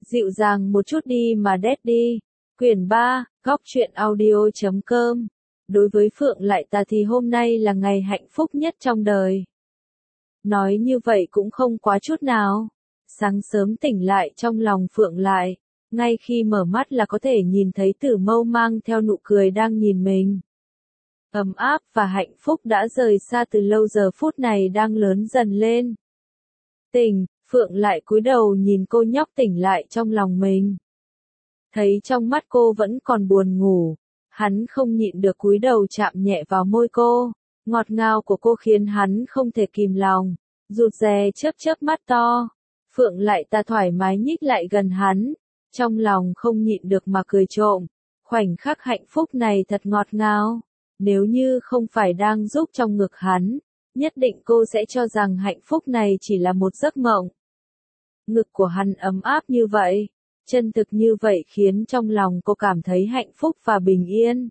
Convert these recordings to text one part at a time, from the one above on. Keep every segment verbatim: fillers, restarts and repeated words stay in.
Dịu dàng một chút đi mà Daddy. Quyển ba, góc truyện audio chấm com. Đối với Phượng Lại Ta thì hôm nay là ngày hạnh phúc nhất trong đời. Nói như vậy cũng không quá chút nào. Sáng sớm tỉnh lại trong lòng Phượng Lại, ngay khi mở mắt là có thể nhìn thấy Tử Mâu mang theo nụ cười đang nhìn mình. Ấm áp và hạnh phúc đã rời xa từ lâu, giờ phút này đang lớn dần lên. Tỉnh, Phượng Lại cúi đầu nhìn cô nhóc tỉnh lại trong lòng mình. Thấy trong mắt cô vẫn còn buồn ngủ, hắn không nhịn được cúi đầu chạm nhẹ vào môi cô. Ngọt ngào của cô khiến hắn không thể kìm lòng, rụt rè chớp chớp mắt to. Phượng Lại Ta thoải mái nhích lại gần hắn, trong lòng không nhịn được mà cười trộm. Khoảnh khắc hạnh phúc này thật ngọt ngào. Nếu như không phải đang giúp trong ngực hắn, nhất định cô sẽ cho rằng hạnh phúc này chỉ là một giấc mộng. Ngực của hắn ấm áp như vậy, chân thực như vậy khiến trong lòng cô cảm thấy hạnh phúc và bình yên.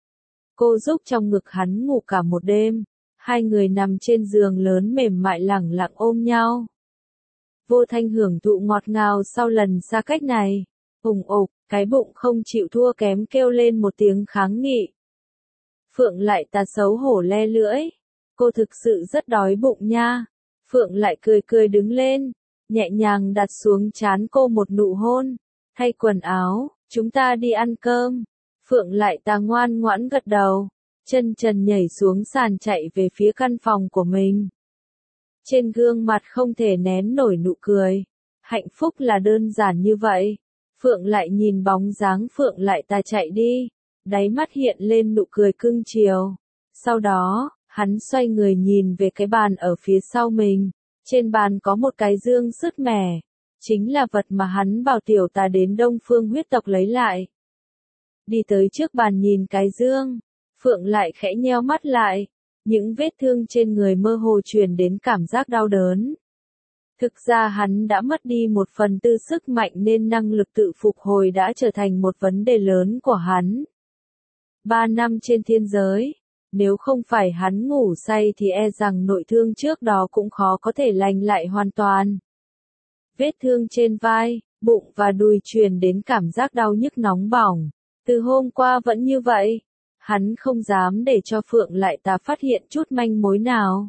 Cô giúp trong ngực hắn ngủ cả một đêm, hai người nằm trên giường lớn mềm mại lẳng lặng ôm nhau. Vô thanh hưởng thụ ngọt ngào sau lần xa cách này. Ùng ục, cái bụng không chịu thua kém kêu lên một tiếng kháng nghị. Phượng Lại Ta xấu hổ le lưỡi. Cô thực sự rất đói bụng nha. Phượng Lại cười cười đứng lên, nhẹ nhàng đặt xuống trán cô một nụ hôn. Thay quần áo, chúng ta đi ăn cơm. Phượng Lại Ta ngoan ngoãn gật đầu, chân trần nhảy xuống sàn chạy về phía căn phòng của mình. Trên gương mặt không thể nén nổi nụ cười. Hạnh phúc là đơn giản như vậy. Phượng Lại nhìn bóng dáng Phượng Lại Ta chạy đi, đáy mắt hiện lên nụ cười cưng chiều. Sau đó, hắn xoay người nhìn về cái bàn ở phía sau mình. Trên bàn có một cái dương sứt mẻ, chính là vật mà hắn bảo Tiểu Tà đến Đông Phương huyết tộc lấy lại. Đi tới trước bàn nhìn cái dương, Phượng Lại khẽ nheo mắt lại, những vết thương trên người mơ hồ truyền đến cảm giác đau đớn. Thực ra hắn đã mất đi một phần tư sức mạnh nên năng lực tự phục hồi đã trở thành một vấn đề lớn của hắn. Ba năm trên thiên giới, nếu không phải hắn ngủ say thì e rằng nội thương trước đó cũng khó có thể lành lại hoàn toàn. Vết thương trên vai, bụng và đùi truyền đến cảm giác đau nhức nóng bỏng. Từ hôm qua vẫn như vậy. Hắn không dám để cho Phượng Lại Ta phát hiện chút manh mối nào.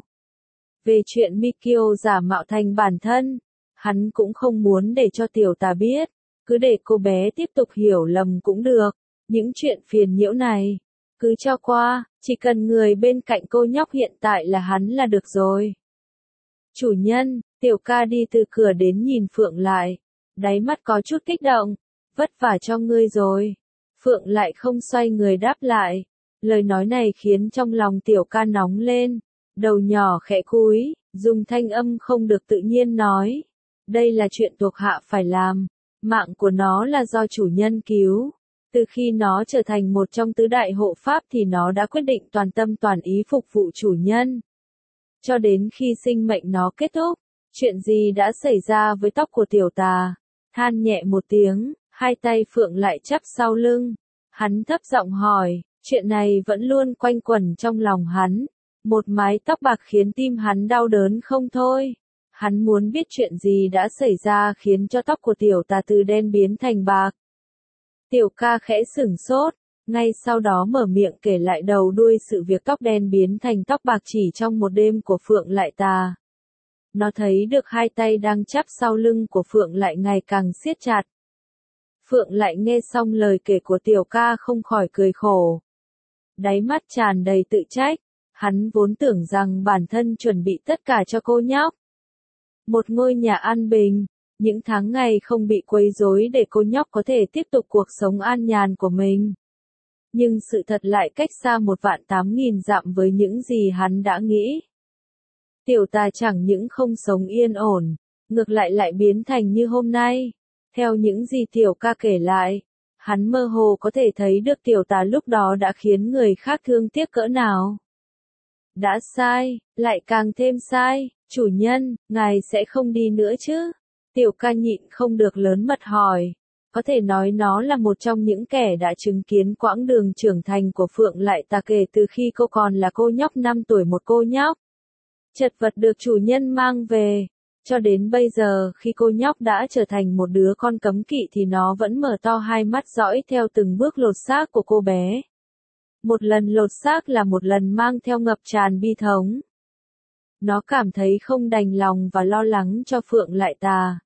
Về chuyện Mikio giả mạo thành bản thân, hắn cũng không muốn để cho Tiểu Tà biết. Cứ để cô bé tiếp tục hiểu lầm cũng được. Những chuyện phiền nhiễu này, cứ cho qua, chỉ cần người bên cạnh cô nhóc hiện tại là hắn là được rồi. Chủ nhân, Tiểu ca đi từ cửa đến nhìn Phượng Lại, đáy mắt có chút kích động, vất vả cho ngươi rồi. Phượng Lại không xoay người đáp lại, lời nói này khiến trong lòng Tiểu ca nóng lên, đầu nhỏ khẽ cúi, dùng thanh âm không được tự nhiên nói. Đây là chuyện thuộc hạ phải làm, mạng của nó là do chủ nhân cứu. Từ khi nó trở thành một trong tứ đại hộ pháp thì nó đã quyết định toàn tâm toàn ý phục vụ chủ nhân. Cho đến khi sinh mệnh nó kết thúc, chuyện gì đã xảy ra với tóc của Tiểu Tà? Than nhẹ một tiếng, hai tay Phượng Lại chắp sau lưng. Hắn thấp giọng hỏi, chuyện này vẫn luôn quanh quẩn trong lòng hắn. Một mái tóc bạc khiến tim hắn đau đớn không thôi. Hắn muốn biết chuyện gì đã xảy ra khiến cho tóc của Tiểu Tà từ đen biến thành bạc. Tiểu ca khẽ sửng sốt, ngay sau đó mở miệng kể lại đầu đuôi sự việc tóc đen biến thành tóc bạc chỉ trong một đêm của Phượng Lại Ta. Nó thấy được hai tay đang chắp sau lưng của Phượng Lại ngày càng siết chặt. Phượng Lại nghe xong lời kể của Tiểu ca không khỏi cười khổ. Đáy mắt tràn đầy tự trách, hắn vốn tưởng rằng bản thân chuẩn bị tất cả cho cô nhóc. Một ngôi nhà an bình. Những tháng ngày không bị quấy rối để cô nhóc có thể tiếp tục cuộc sống an nhàn của mình. Nhưng sự thật lại cách xa một vạn tám nghìn dặm với những gì hắn đã nghĩ. Tiểu Tà chẳng những không sống yên ổn, ngược lại lại biến thành như hôm nay. Theo những gì Tiểu ca kể lại, hắn mơ hồ có thể thấy được Tiểu Tà lúc đó đã khiến người khác thương tiếc cỡ nào. Đã sai, lại càng thêm sai, chủ nhân, ngài sẽ không đi nữa chứ? Tiểu ca nhịn không được lớn mật hỏi. Có thể nói nó là một trong những kẻ đã chứng kiến quãng đường trưởng thành của Phượng Lại Ta kể từ khi cô còn là cô nhóc năm tuổi, một cô nhóc chật vật được chủ nhân mang về. Cho đến bây giờ khi cô nhóc đã trở thành một đứa con cấm kỵ thì nó vẫn mở to hai mắt dõi theo từng bước lột xác của cô bé. Một lần lột xác là một lần mang theo ngập tràn bi thống. Nó cảm thấy không đành lòng và lo lắng cho Phượng Lại Tà.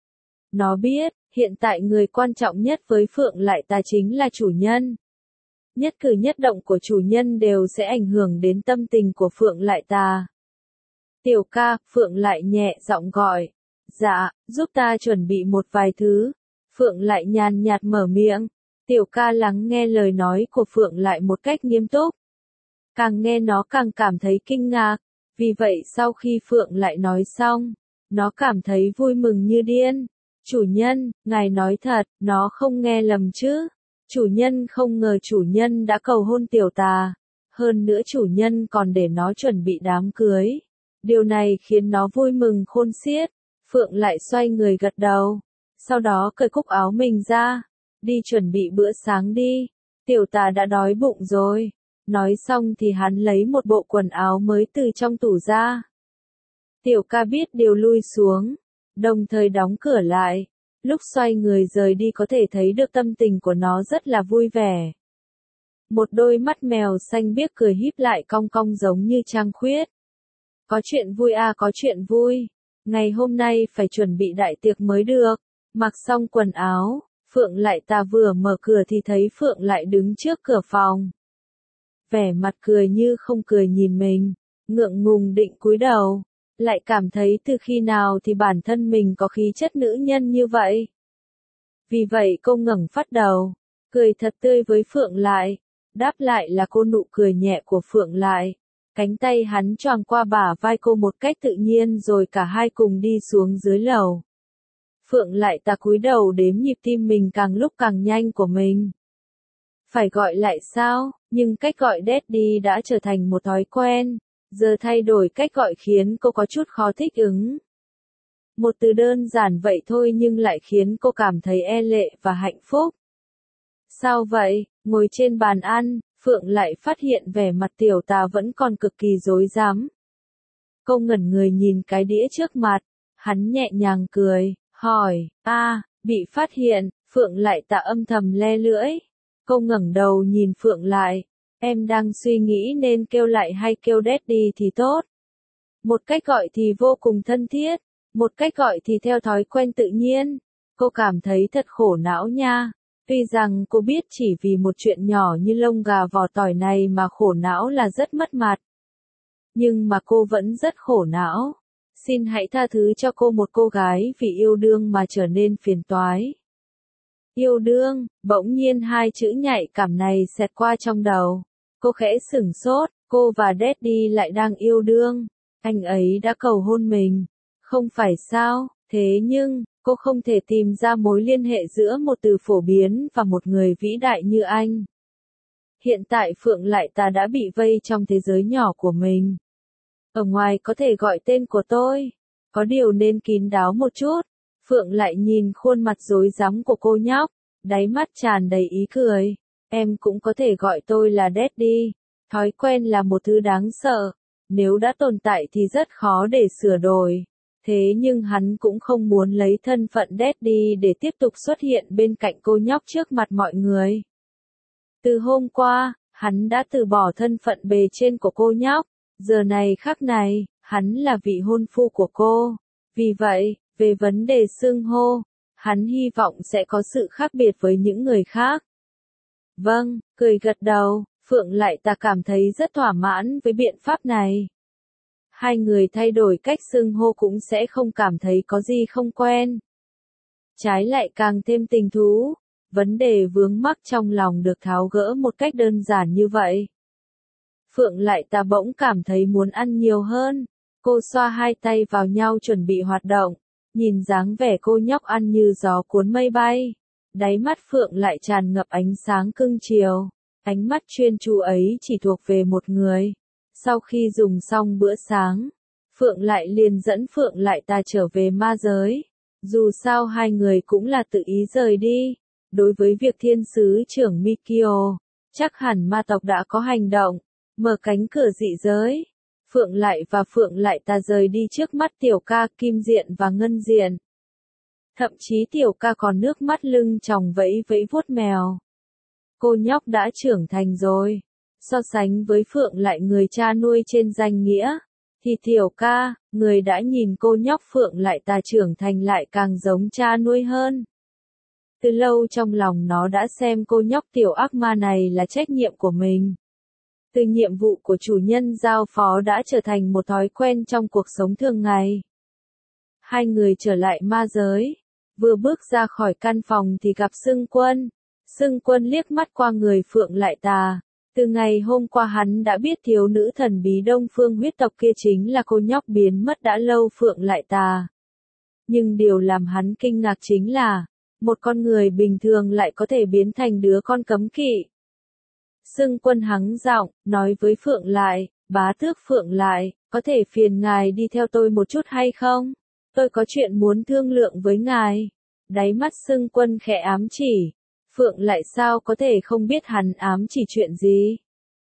Nó biết, hiện tại người quan trọng nhất với Phượng Lại Tà chính là chủ nhân. Nhất cử nhất động của chủ nhân đều sẽ ảnh hưởng đến tâm tình của Phượng Lại Tà. Tiểu ca, Phượng Lại nhẹ giọng gọi. Dạ, giúp ta chuẩn bị một vài thứ. Phượng Lại nhàn nhạt mở miệng. Tiểu ca lắng nghe lời nói của Phượng Lại một cách nghiêm túc. Càng nghe nó càng cảm thấy kinh ngạc. Vì vậy sau khi Phượng Lại nói xong, nó cảm thấy vui mừng như điên. Chủ nhân, ngài nói thật, nó không nghe lầm chứ. Chủ nhân không ngờ chủ nhân đã cầu hôn tiểu tà. Hơn nữa chủ nhân còn để nó chuẩn bị đám cưới. Điều này khiến nó vui mừng khôn xiết. Phượng Lại xoay người gật đầu. Sau đó cởi cúc áo mình ra. Đi chuẩn bị bữa sáng đi. Tiểu tà đã đói bụng rồi. Nói xong thì hắn lấy một bộ quần áo mới từ trong tủ ra. Tiểu ca biết điều lui xuống. Đồng thời đóng cửa lại. Lúc xoay người rời đi có thể thấy được tâm tình của nó rất là vui vẻ. Một đôi mắt mèo xanh biếc cười híp lại cong cong giống như trăng khuyết. Có chuyện vui à có chuyện vui. Ngày hôm nay phải chuẩn bị đại tiệc mới được. Mặc xong quần áo, Phượng Lại Tà vừa mở cửa thì thấy Phượng Lại đứng trước cửa phòng. Vẻ mặt cười như không cười nhìn mình, ngượng ngùng định cúi đầu. Lại cảm thấy từ khi nào thì bản thân mình có khí chất nữ nhân như vậy. Vì vậy cô ngẩng phát đầu, cười thật tươi với Phượng Lại. Đáp lại là cô nụ cười nhẹ của Phượng Lại. Cánh tay hắn choàng qua bả vai cô một cách tự nhiên rồi cả hai cùng đi xuống dưới lầu. Phượng Lại Tà cúi đầu đếm nhịp tim mình càng lúc càng nhanh của mình. Phải gọi lại sao, nhưng cách gọi Daddy đã trở thành một thói quen. Giờ thay đổi cách gọi khiến cô có chút khó thích ứng. Một từ đơn giản vậy thôi nhưng lại khiến cô cảm thấy e lệ và hạnh phúc. Sao vậy, ngồi trên bàn ăn, Phượng Lại phát hiện vẻ mặt tiểu tà vẫn còn cực kỳ rối rắm. Cô ngẩn người nhìn cái đĩa trước mặt, hắn nhẹ nhàng cười, hỏi, a, bị phát hiện, Phượng Lại Tà âm thầm le lưỡi. Cô ngẩng đầu nhìn Phượng Lại. Em đang suy nghĩ nên kêu lại hay kêu Daddy thì tốt. Một cách gọi thì vô cùng thân thiết, một cách gọi thì theo thói quen tự nhiên. Cô cảm thấy thật khổ não nha. Tuy rằng cô biết chỉ vì một chuyện nhỏ như lông gà vỏ tỏi này mà khổ não là rất mất mặt. Nhưng mà cô vẫn rất khổ não. Xin hãy tha thứ cho cô một cô gái vì yêu đương mà trở nên phiền toái. Yêu đương, bỗng nhiên hai chữ nhạy cảm này xẹt qua trong đầu. Cô khẽ sửng sốt, cô và Daddy lại đang yêu đương. Anh ấy đã cầu hôn mình. Không phải sao, thế nhưng, cô không thể tìm ra mối liên hệ giữa một từ phổ biến và một người vĩ đại như anh. Hiện tại Phượng Lại Tà đã bị vây trong thế giới nhỏ của mình. Ở ngoài có thể gọi tên của tôi. Có điều nên kín đáo một chút. Phượng Lại nhìn khuôn mặt rối rắm của cô nhóc. Đáy mắt tràn đầy ý cười. Em cũng có thể gọi tôi là Daddy. Thói quen là một thứ đáng sợ. Nếu đã tồn tại thì rất khó để sửa đổi. Thế nhưng hắn cũng không muốn lấy thân phận Daddy để tiếp tục xuất hiện bên cạnh cô nhóc trước mặt mọi người. Từ hôm qua, hắn đã từ bỏ thân phận bề trên của cô nhóc. Giờ này khắc này, hắn là vị hôn phu của cô. Vì vậy, về vấn đề xưng hô, hắn hy vọng sẽ có sự khác biệt với những người khác. Vâng, cười gật đầu, Phượng Lại Tà cảm thấy rất thỏa mãn với biện pháp này. Hai người thay đổi cách xưng hô cũng sẽ không cảm thấy có gì không quen. Trái lại càng thêm tình thú, vấn đề vướng mắc trong lòng được tháo gỡ một cách đơn giản như vậy. Phượng Lại Tà bỗng cảm thấy muốn ăn nhiều hơn. Cô xoa hai tay vào nhau chuẩn bị hoạt động, nhìn dáng vẻ cô nhóc ăn như gió cuốn mây bay. Đáy mắt Phượng Lại tràn ngập ánh sáng cưng chiều. Ánh mắt chuyên chú ấy chỉ thuộc về một người. Sau khi dùng xong bữa sáng, Phượng Lại liền dẫn Phượng Lại Tà trở về ma giới. Dù sao hai người cũng là tự ý rời đi. Đối với việc thiên sứ trưởng Mikio, chắc hẳn ma tộc đã có hành động, mở cánh cửa dị giới. Phượng Lại và Phượng Lại ta rời đi trước mắt Tiểu Ca, Kim Diện và Ngân Diện. Thậm chí Tiểu Ca còn nước mắt lưng tròng vẫy vẫy vuốt mèo. Cô nhóc đã trưởng thành rồi. So sánh với Phượng Lại người cha nuôi trên danh nghĩa, thì Tiểu Ca, người đã nhìn cô nhóc Phượng Lại ta trưởng thành lại càng giống cha nuôi hơn. Từ lâu trong lòng nó đã xem cô nhóc tiểu ác ma này là trách nhiệm của mình. Từ nhiệm vụ của chủ nhân giao phó đã trở thành một thói quen trong cuộc sống thường ngày. Hai người trở lại ma giới. Vừa bước ra khỏi căn phòng thì gặp Sưng Quân. Sưng Quân liếc mắt qua người Phượng Lại ta. Từ ngày hôm qua hắn đã biết thiếu nữ thần bí Đông Phương huyết tộc kia chính là cô nhóc biến mất đã lâu Phượng Lại ta. Nhưng điều làm hắn kinh ngạc chính là, một con người bình thường lại có thể biến thành đứa con cấm kỵ. Sưng Quân hắng giọng, nói với Phượng Lại, bá tước Phượng Lại, có thể phiền ngài đi theo tôi một chút hay không? Tôi có chuyện muốn thương lượng với ngài. Đáy mắt Sưng Quân khẽ ám chỉ. Phượng Lại sao có thể không biết hắn ám chỉ chuyện gì?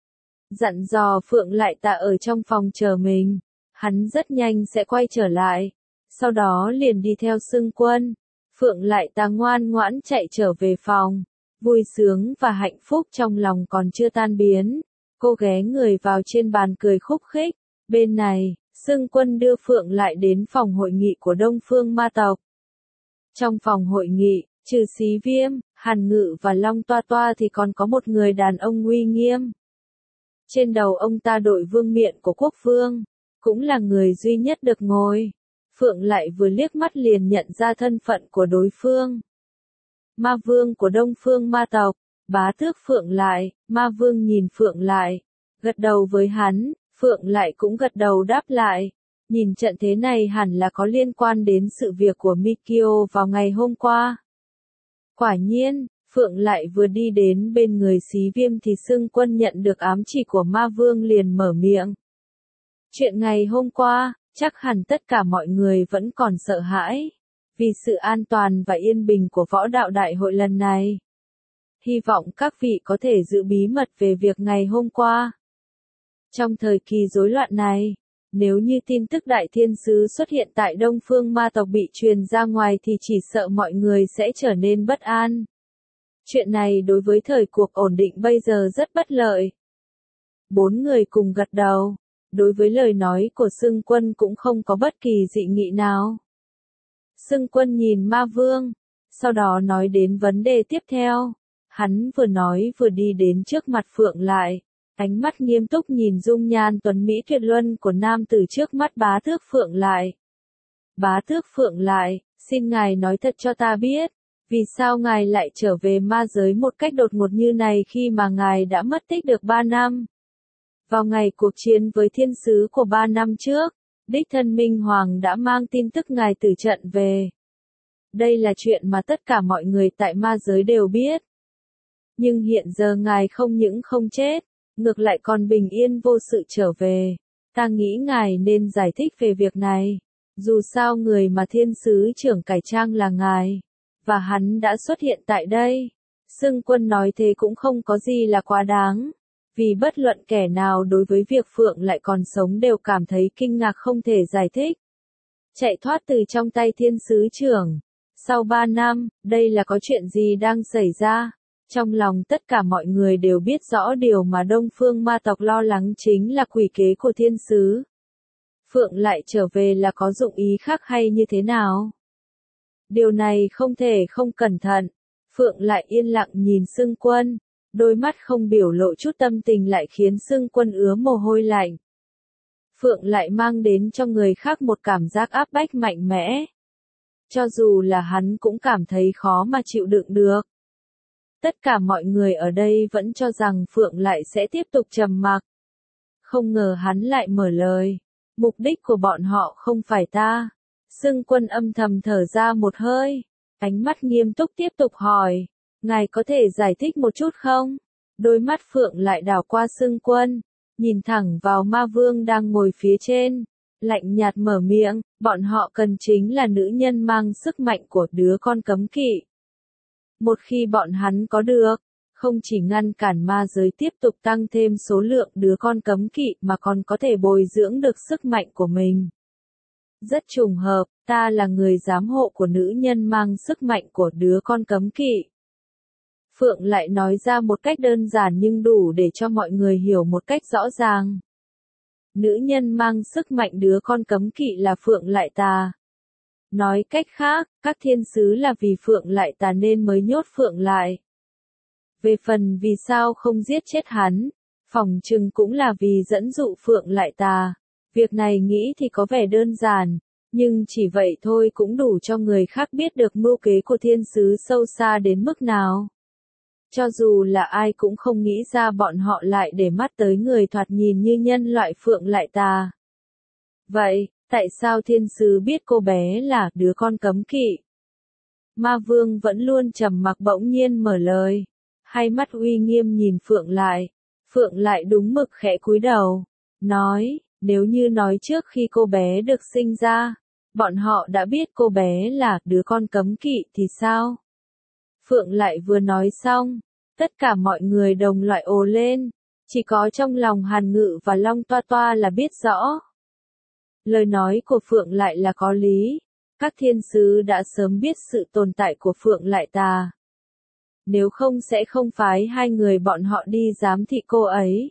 Dặn dò Phượng Lại ta ở trong phòng chờ mình. Hắn rất nhanh sẽ quay trở lại. Sau đó liền đi theo Sưng Quân. Phượng Lại ta ngoan ngoãn chạy trở về phòng. Vui sướng và hạnh phúc trong lòng còn chưa tan biến. Cô ghé người vào trên bàn cười khúc khích. Bên này, Sưng Quân đưa Phượng Lại đến phòng hội nghị của Đông Phương ma tộc. Trong phòng hội nghị, trừ Xí Viêm, Hàn Ngự và Long Toa Toa thì còn có một người đàn ông uy nghiêm. Trên đầu ông ta đội vương miện của quốc vương, cũng là người duy nhất được ngồi. Phượng Lại vừa liếc mắt liền nhận ra thân phận của đối phương. Ma vương của Đông Phương ma tộc, bá tước Phượng Lại. Ma vương nhìn Phượng Lại, gật đầu với hắn, Phượng Lại cũng gật đầu đáp lại. Nhìn trận thế này hẳn là có liên quan đến sự việc của Mikio vào ngày hôm qua. Quả nhiên, Phượng Lại vừa đi đến bên người Xí Viêm thì Sưng Quân nhận được ám chỉ của ma vương liền mở miệng. Chuyện ngày hôm qua, chắc hẳn tất cả mọi người vẫn còn sợ hãi. Vì sự an toàn và yên bình của võ đạo đại hội lần này. Hy vọng các vị có thể giữ bí mật về việc ngày hôm qua. Trong thời kỳ rối loạn này, nếu như tin tức Đại Thiên Sứ xuất hiện tại Đông Phương ma tộc bị truyền ra ngoài thì chỉ sợ mọi người sẽ trở nên bất an. Chuyện này đối với thời cuộc ổn định bây giờ rất bất lợi. Bốn người cùng gật đầu. Đối với lời nói của Sưng Quân cũng không có bất kỳ dị nghị nào. Sưng Quân nhìn ma vương, sau đó nói đến vấn đề tiếp theo. Hắn vừa nói vừa đi đến trước mặt Phượng Lại, ánh mắt nghiêm túc nhìn dung nhan tuấn mỹ tuyệt luân của nam tử trước mắt bá tước Phượng Lại. Bá tước Phượng Lại, xin ngài nói thật cho ta biết, vì sao ngài lại trở về ma giới một cách đột ngột như này khi mà ngài đã mất tích được ba năm? Vào ngày cuộc chiến với thiên sứ của ba năm trước, đích thân Minh Hoàng đã mang tin tức ngài từ trận về. Đây là chuyện mà tất cả mọi người tại ma giới đều biết. Nhưng hiện giờ ngài không những không chết, ngược lại còn bình yên vô sự trở về. Ta nghĩ ngài nên giải thích về việc này. Dù sao người mà thiên sứ trưởng cải trang là ngài, và hắn đã xuất hiện tại đây. Sưng Quân nói thế cũng không có gì là quá đáng. Vì bất luận kẻ nào đối với việc Phượng Lại còn sống đều cảm thấy kinh ngạc không thể giải thích. Chạy thoát từ trong tay thiên sứ trưởng. Sau ba năm, đây là có chuyện gì đang xảy ra? Trong lòng tất cả mọi người đều biết rõ điều mà Đông Phương ma tộc lo lắng chính là quỷ kế của thiên sứ. Phượng Lại trở về là có dụng ý khác hay như thế nào? Điều này không thể không cẩn thận. Phượng Lại yên lặng nhìn Sưng Quân. Đôi mắt không biểu lộ chút tâm tình lại khiến Sưng Quân ứa mồ hôi lạnh. Phượng Lại mang đến cho người khác một cảm giác áp bách mạnh mẽ. Cho dù là hắn cũng cảm thấy khó mà chịu đựng được. Tất cả mọi người ở đây vẫn cho rằng Phượng Lại sẽ tiếp tục trầm mặc. Không ngờ hắn lại mở lời. Mục đích của bọn họ không phải ta. Sưng Quân âm thầm thở ra một hơi. Ánh mắt nghiêm túc tiếp tục hỏi. Ngài có thể giải thích một chút không? Đôi mắt Phượng Lại đảo qua Sưng Quân. Nhìn thẳng vào ma vương đang ngồi phía trên. Lạnh nhạt mở miệng. Bọn họ cần chính là nữ nhân mang sức mạnh của đứa con cấm kỵ. Một khi bọn hắn có được, không chỉ ngăn cản ma giới tiếp tục tăng thêm số lượng đứa con cấm kỵ mà còn có thể bồi dưỡng được sức mạnh của mình. Rất trùng hợp, ta là người giám hộ của nữ nhân mang sức mạnh của đứa con cấm kỵ. Phượng lại nói ra một cách đơn giản nhưng đủ để cho mọi người hiểu một cách rõ ràng. Nữ nhân mang sức mạnh đứa con cấm kỵ là Phượng Lại Tà. Nói cách khác, các thiên sứ là vì Phượng Lại Tà nên mới nhốt Phượng lại. Về phần vì sao không giết chết hắn, phỏng chừng cũng là vì dẫn dụ Phượng Lại Tà. Việc này nghĩ thì có vẻ đơn giản, nhưng chỉ vậy thôi cũng đủ cho người khác biết được mưu kế của thiên sứ sâu xa đến mức nào. Cho dù là ai cũng không nghĩ ra bọn họ lại để mắt tới người thoạt nhìn như nhân loại Phượng Lại Tà. Vậy, tại sao thiên sứ biết cô bé là đứa con cấm kỵ? Ma Vương vẫn luôn trầm mặc bỗng nhiên mở lời. Hai mắt uy nghiêm nhìn Phượng Lại. Phượng Lại đúng mực khẽ cúi đầu. Nói, nếu như nói trước khi cô bé được sinh ra, bọn họ đã biết cô bé là đứa con cấm kỵ thì sao? Phượng Lại vừa nói xong, tất cả mọi người đồng loạt ồ lên, chỉ có trong lòng Hàn Ngự và Long Toa Toa là biết rõ. Lời nói của Phượng Lại là có lý, các thiên sứ đã sớm biết sự tồn tại của Phượng Lại Tà. Nếu không sẽ không phái hai người bọn họ đi giám thị cô ấy.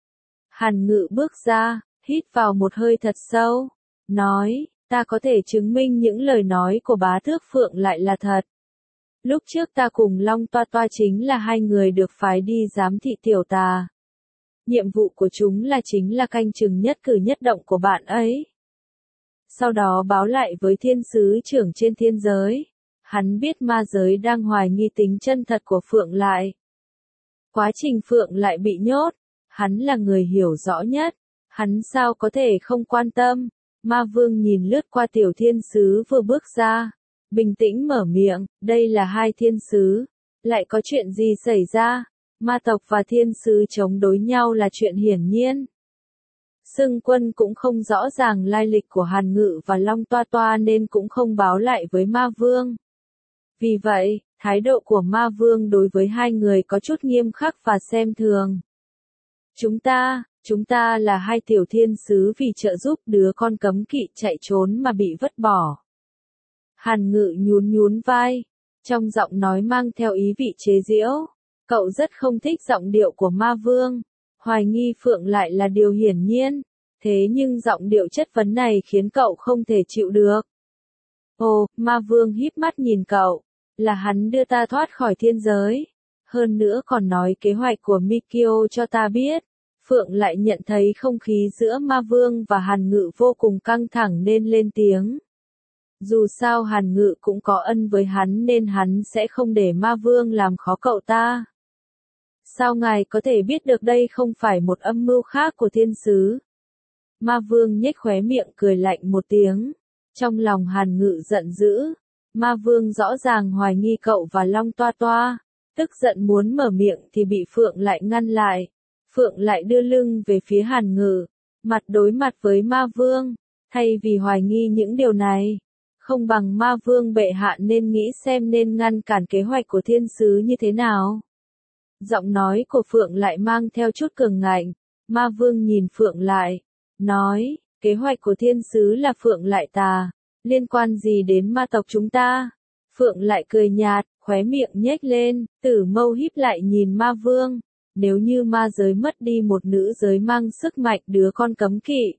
Hàn Ngự bước ra, hít vào một hơi thật sâu, nói, ta có thể chứng minh những lời nói của bá tước Phượng Lại là thật. Lúc trước ta cùng Long Toa Toa chính là hai người được phái đi giám thị tiểu tà. Nhiệm vụ của chúng là chính là canh chừng nhất cử nhất động của bạn ấy. Sau đó báo lại với thiên sứ trưởng trên thiên giới. Hắn biết ma giới đang hoài nghi tính chân thật của Phượng Lại. Quá trình Phượng Lại bị nhốt, hắn là người hiểu rõ nhất. Hắn sao có thể không quan tâm. Ma Vương nhìn lướt qua tiểu thiên sứ vừa bước ra. Bình tĩnh mở miệng, đây là hai thiên sứ. Lại có chuyện gì xảy ra? Ma tộc và thiên sứ chống đối nhau là chuyện hiển nhiên. Xưng Quân cũng không rõ ràng lai lịch của Hàn Ngự và Long Toa Toa nên cũng không báo lại với Ma Vương. Vì vậy, thái độ của Ma Vương đối với hai người có chút nghiêm khắc và xem thường. Chúng ta, chúng ta là hai tiểu thiên sứ vì trợ giúp đứa con cấm kỵ chạy trốn mà bị vứt bỏ. Hàn Ngự nhún nhún vai, trong giọng nói mang theo ý vị chế giễu. Cậu rất không thích giọng điệu của Ma Vương. Hoài nghi Phượng Lại là điều hiển nhiên. Thế nhưng giọng điệu chất vấn này khiến cậu không thể chịu được. Ồ, Ma Vương híp mắt nhìn cậu. Là hắn đưa ta thoát khỏi thiên giới. Hơn nữa còn nói kế hoạch của Mikio cho ta biết. Phượng Lại nhận thấy không khí giữa Ma Vương và Hàn Ngự vô cùng căng thẳng nên lên tiếng. Dù sao Hàn Ngự cũng có ân với hắn nên hắn sẽ không để Ma Vương làm khó cậu ta. Sao ngài có thể biết được đây không phải một âm mưu khác của thiên sứ? Ma Vương nhếch khóe miệng cười lạnh một tiếng. Trong lòng Hàn Ngự giận dữ. Ma Vương rõ ràng hoài nghi cậu và Long Toa Toa. Tức giận muốn mở miệng thì bị Phượng Lại ngăn lại. Phượng Lại đưa lưng về phía Hàn Ngự. Mặt đối mặt với Ma Vương. Thay vì hoài nghi những điều này. Không bằng Ma Vương bệ hạ nên nghĩ xem nên ngăn cản kế hoạch của thiên sứ như thế nào. Giọng nói của Phượng Lại mang theo chút cường ngạnh. Ma Vương nhìn Phượng Lại. Nói, kế hoạch của thiên sứ là Phượng Lại Tà. Liên quan gì đến ma tộc chúng ta? Phượng Lại cười nhạt, khóe miệng nhếch lên, tử mâu híp lại nhìn Ma Vương. Nếu như ma giới mất đi một nữ giới mang sức mạnh đứa con cấm kỵ.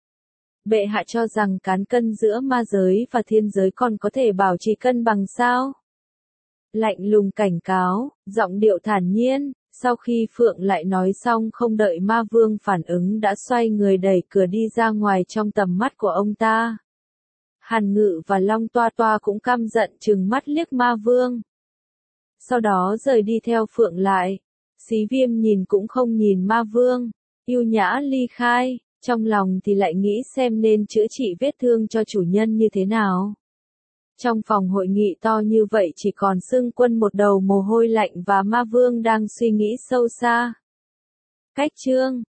Bệ hạ cho rằng cán cân giữa ma giới và thiên giới còn có thể bảo trì cân bằng sao? Lạnh lùng cảnh cáo, giọng điệu thản nhiên, sau khi Phượng Lại nói xong không đợi Ma Vương phản ứng đã xoay người đẩy cửa đi ra ngoài trong tầm mắt của ông ta. Hàn Ngự và Long Toa Toa cũng căm giận trừng mắt liếc Ma Vương. Sau đó rời đi theo Phượng Lại. Xí Viêm nhìn cũng không nhìn Ma Vương, yêu nhã ly khai, trong lòng thì lại nghĩ xem nên chữa trị vết thương cho chủ nhân như thế nào. Trong phòng hội nghị to như vậy chỉ còn Xưng Quân một đầu mồ hôi lạnh và Ma Vương đang suy nghĩ sâu xa. Cách chương